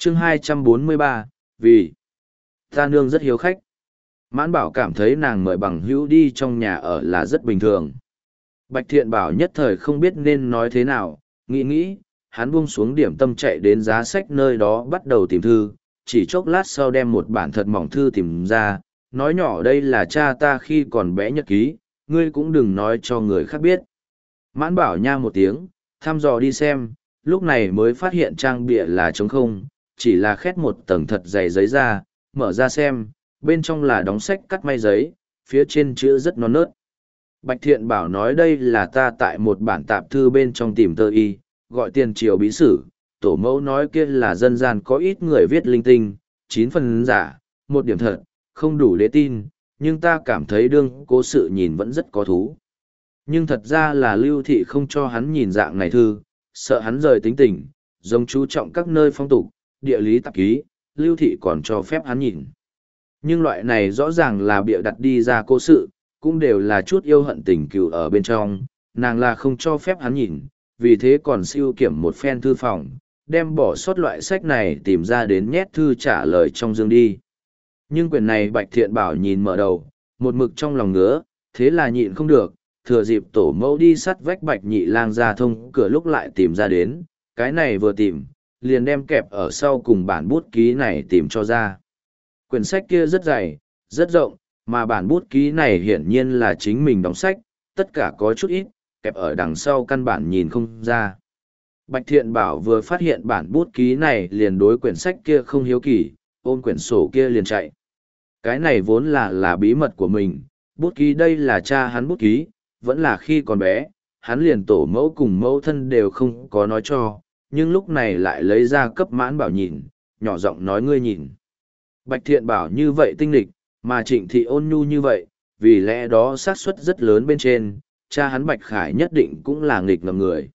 chương 243, vì ta nương rất hiếu khách. Mãn Bảo cảm thấy nàng mời bằng hữu đi trong nhà ở là rất bình thường. Bạch Thiện Bảo nhất thời không biết nên nói thế nào, nghĩ, hắn buông xuống điểm tâm chạy đến giá sách nơi đó bắt đầu tìm thư, chỉ chốc lát sau đem một bản thật mỏng thư tìm ra, nói nhỏ đây là cha ta khi còn bé nhật ký, ngươi cũng đừng nói cho người khác biết. Mãn Bảo nha một tiếng, thăm dò đi xem, lúc này mới phát hiện trang bìa là trống không, chỉ là khét một tầng thật dày giấy ra, mở ra xem, bên trong là đóng sách cắt may giấy, phía trên chữ rất non nớt. Bạch Thiện Bảo nói đây là ta tại một bản tạp thư bên trong tìm tơ y, gọi tiền triều bí sử, tổ mẫu nói kia là dân gian có ít người viết linh tinh, 9 phần giả, 1 điểm thật, không đủ để tin, nhưng ta cảm thấy đương cố sự nhìn vẫn rất có thú. Nhưng thật ra là Lưu Thị không cho hắn nhìn dạng này thư, sợ hắn rời tính tình, giống chú trọng các nơi phong tục, địa lý tạp ký, Lưu Thị còn cho phép hắn nhìn. Nhưng loại này rõ ràng là bịa đặt đi ra cố sự, cũng đều là chút yêu hận tình cừu ở bên trong, nàng là không cho phép hắn nhìn, vì thế còn siêu kiểm một phen thư phòng, đem bỏ sót loại sách này tìm ra đến nhét thư trả lời trong dương đi. Nhưng quyển này Bạch Thiện Bảo nhìn mở đầu, một mực trong lòng ngứa, thế là nhịn không được, thừa dịp tổ mẫu đi sắt vách Bạch Nhị Lang ra thông cửa lúc lại tìm ra đến, cái này vừa tìm, liền đem kẹp ở sau cùng bản bút ký này tìm cho ra. Quyển sách kia rất dày, rất rộng, mà bản bút ký này hiển nhiên là chính mình đóng sách, tất cả có chút ít, kẹp ở đằng sau căn bản nhìn không ra. Bạch Thiện Bảo vừa phát hiện bản bút ký này liền đối quyển sách kia không hiếu kỳ, ôm quyển sổ kia liền chạy. Cái này vốn là bí mật của mình, bút ký đây là cha hắn bút ký, vẫn là khi còn bé, hắn liền tổ mẫu cùng mẫu thân đều không có nói cho, nhưng lúc này lại lấy ra cấp Mãn Bảo nhìn, nhỏ giọng nói ngươi nhìn. Bạch Thiện Bảo như vậy tinh lịch, mà Trịnh Thị ôn nhu như vậy, vì lẽ đó xác suất rất lớn bên trên, cha hắn Bạch Khải nhất định cũng là nghịch ngợm người.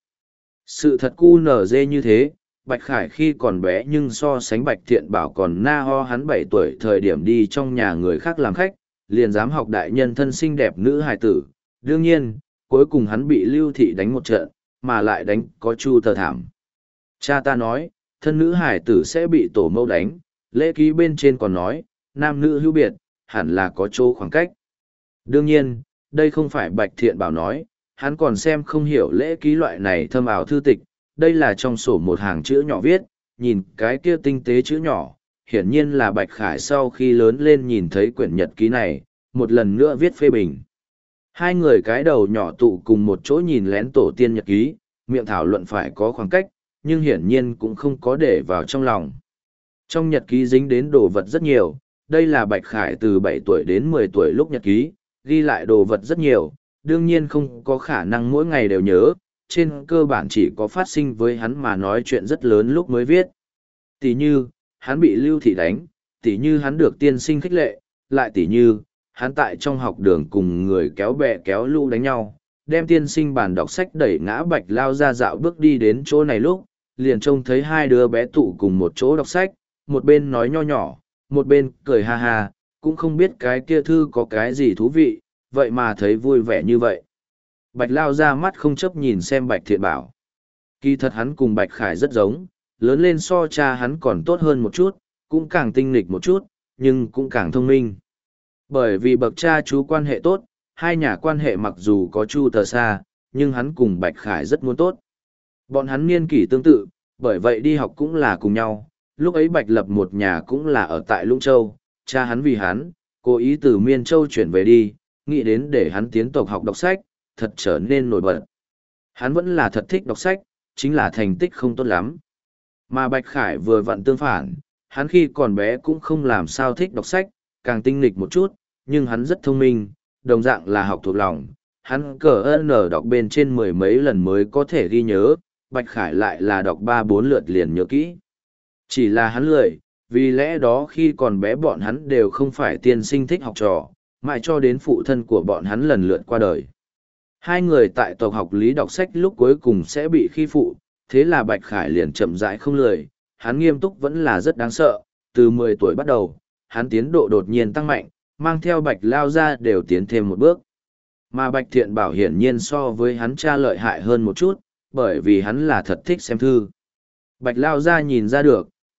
Sự thật cu nở dê như thế, Bạch Khải khi còn bé nhưng so sánh Bạch Thiện Bảo còn na ho hắn 7 tuổi thời điểm đi trong nhà người khác làm khách, liền dám học đại nhân thân xinh đẹp nữ hài tử. Đương nhiên, cuối cùng hắn bị Lưu Thị đánh một trận, mà lại đánh có chu tờ thảm. Cha ta nói, thân nữ hài tử sẽ bị tổ mẫu đánh, lễ ký bên trên còn nói, nam nữ hữu biệt, hẳn là có chỗ khoảng cách. Đương nhiên, đây không phải Bạch Thiện Bảo nói, hắn còn xem không hiểu lễ ký loại này thâm ảo thư tịch, đây là trong sổ một hàng chữ nhỏ viết, nhìn cái kia tinh tế chữ nhỏ, hiển nhiên là Bạch Khải sau khi lớn lên nhìn thấy quyển nhật ký này, một lần nữa viết phê bình. Hai người cái đầu nhỏ tụ cùng một chỗ nhìn lén tổ tiên nhật ký, miệng thảo luận phải có khoảng cách, nhưng hiển nhiên cũng không có để vào trong lòng. Trong nhật ký dính đến đồ vật rất nhiều, đây là Bạch Khải từ 7 tuổi đến 10 tuổi lúc nhật ký, ghi lại đồ vật rất nhiều, đương nhiên không có khả năng mỗi ngày đều nhớ, trên cơ bản chỉ có phát sinh với hắn mà nói chuyện rất lớn lúc mới viết. Tỷ như, hắn bị Lưu Thị đánh, tỷ như hắn được tiên sinh khích lệ, lại tỷ như, hắn tại trong học đường cùng người kéo bè kéo lũ đánh nhau, đem tiên sinh bàn đọc sách đẩy ngã Bạch lao ra dạo bước đi đến chỗ này lúc, liền trông thấy hai đứa bé tụ cùng một chỗ đọc sách, một bên nói nho nhỏ, một bên cười ha ha, cũng không biết cái kia thư có cái gì thú vị, vậy mà thấy vui vẻ như vậy. Bạch lao ra mắt không chấp nhìn xem Bạch Thiện Bảo. Kỳ thật hắn cùng Bạch Khải rất giống, lớn lên so cha hắn còn tốt hơn một chút, cũng càng tinh nghịch một chút, nhưng cũng càng thông minh. Bởi vì bậc cha chú quan hệ tốt, hai nhà quan hệ mặc dù có chu tờ xa, nhưng hắn cùng Bạch Khải rất muốn tốt. Bọn hắn niên kỷ tương tự, bởi vậy đi học cũng là cùng nhau. Lúc ấy Bạch Lập một nhà cũng là ở tại Lũng Châu, cha hắn vì hắn, cố ý từ Miên Châu chuyển về đi, nghĩ đến để hắn tiến tộc học đọc sách, thật trở nên nổi bật. Hắn vẫn là thật thích đọc sách, chính là thành tích không tốt lắm. Mà Bạch Khải vừa vặn tương phản, hắn khi còn bé cũng không làm sao thích đọc sách, càng tinh nghịch một chút, nhưng hắn rất thông minh, đồng dạng là học thuộc lòng. Hắn đọc bên trên 10 mấy lần mới có thể ghi nhớ, Bạch Khải lại là đọc 3-4 lượt liền nhớ kỹ. Chỉ là hắn lười, vì lẽ đó khi còn bé bọn hắn đều không phải tiên sinh thích học trò, mãi cho đến phụ thân của bọn hắn lần lượt qua đời. Hai người tại tộc học lý đọc sách lúc cuối cùng sẽ bị khi phụ, thế là Bạch Khải liền chậm rãi không lười, hắn nghiêm túc vẫn là rất đáng sợ, từ 10 tuổi bắt đầu, hắn tiến độ đột nhiên tăng mạnh, mang theo Bạch lao ra đều tiến thêm một bước. Mà Bạch Thiện Bảo hiển nhiên so với hắn cha lợi hại hơn một chút, bởi vì hắn là thật thích xem thư. Bạch lao ra nhìn ra được,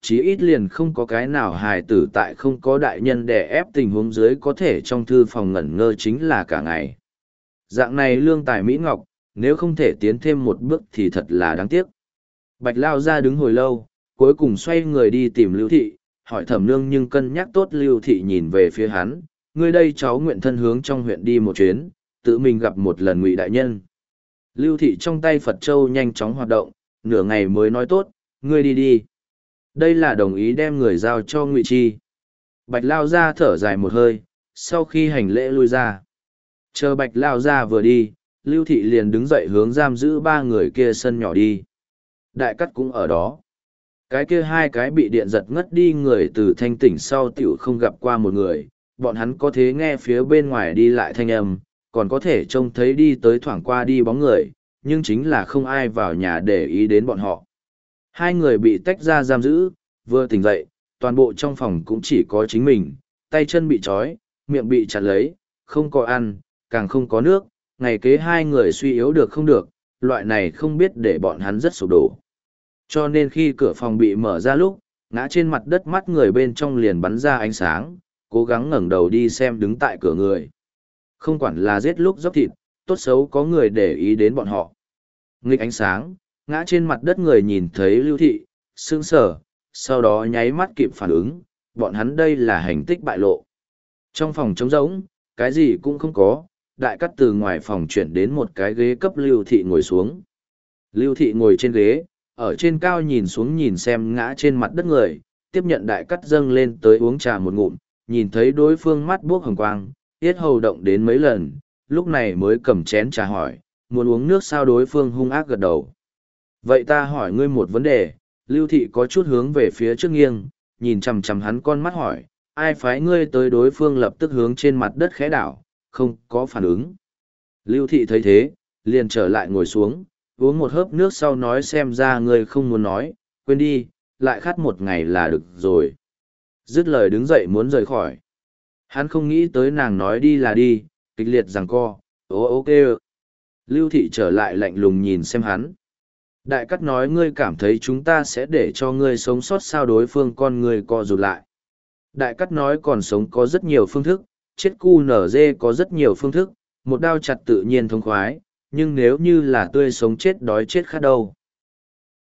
chí ít liền không có cái nào hài tử tại không có đại nhân đè ép tình huống dưới có thể trong thư phòng ngẩn ngơ chính là cả ngày. Dạng này lương tài Mỹ Ngọc, nếu không thể tiến thêm một bước thì thật là đáng tiếc. Bạch Lao ra đứng hồi lâu, cuối cùng xoay người đi tìm Lưu Thị, hỏi Thẩm Nương nhưng cân nhắc tốt. Lưu Thị nhìn về phía hắn, ngươi đây cháu nguyện thân hướng trong huyện đi một chuyến, tự mình gặp một lần Ngụy đại nhân. Lưu Thị trong tay Phật Châu nhanh chóng hoạt động, nửa ngày mới nói tốt, ngươi đi đi. Đây là đồng ý đem người giao cho Ngụy Chi. Bạch Lao ra thở dài một hơi, sau khi hành lễ lui ra. Chờ Bạch Lao ra vừa đi, Lưu Thị liền đứng dậy hướng giam giữ ba người kia sân nhỏ đi. Đại Cắt cũng ở đó. Cái kia hai cái bị điện giật ngất đi người từ thanh tỉnh sau tiểu không gặp qua một người, bọn hắn có thể nghe phía bên ngoài đi lại thanh âm, còn có thể trông thấy đi tới thoảng qua đi bóng người, nhưng chính là không ai vào nhà để ý đến bọn họ. Hai người bị tách ra giam giữ, vừa tỉnh dậy, toàn bộ trong phòng cũng chỉ có chính mình, tay chân bị trói, miệng bị chặt lấy, không có ăn, càng không có nước, ngày kế hai người suy yếu được không được, loại này không biết để bọn hắn rất sụp đổ. Cho nên khi cửa phòng bị mở ra lúc, ngã trên mặt đất mắt người bên trong liền bắn ra ánh sáng, cố gắng ngẩng đầu đi xem đứng tại cửa người. Không quản là giết lúc dốc thịt, tốt xấu có người để ý đến bọn họ. Nghịch ánh sáng, ngã trên mặt đất người nhìn thấy Lưu Thị, sững sờ, sau đó nháy mắt kịp phản ứng, bọn hắn đây là hành tích bại lộ. Trong phòng trống rỗng, cái gì cũng không có, Đại Cắt từ ngoài phòng chuyển đến một cái ghế cấp Lưu Thị ngồi xuống. Lưu Thị ngồi trên ghế, ở trên cao nhìn xuống nhìn xem ngã trên mặt đất người, tiếp nhận Đại Cắt dâng lên tới uống trà một ngụm, nhìn thấy đối phương mắt buốc hồng quang, yết hầu động đến mấy lần, lúc này mới cầm chén trà hỏi, muốn uống nước sao? Đối phương hung ác gật đầu. Vậy ta hỏi ngươi một vấn đề. Lưu Thị có chút hướng về phía trước nghiêng, nhìn chằm chằm hắn con mắt hỏi, ai phái ngươi tới? Đối phương lập tức hướng trên mặt đất khẽ đảo, không có phản ứng. Lưu Thị thấy thế, liền trở lại ngồi xuống, uống một hớp nước sau nói, xem ra ngươi không muốn nói, quên đi, lại khát một ngày là được rồi. Dứt lời đứng dậy muốn rời khỏi. Hắn không nghĩ tới nàng nói đi là đi, kịch liệt giằng co, ok. Lưu Thị trở lại lạnh lùng nhìn xem hắn. Đại Cắt nói, ngươi cảm thấy chúng ta sẽ để cho ngươi sống sót sao? Đối phương con ngươi co rụt lại. Đại Cắt nói, còn sống có rất nhiều phương thức, chết cu nở dê có rất nhiều phương thức, một đao chặt tự nhiên thông khoái, nhưng nếu như là tươi sống chết đói chết khát đâu.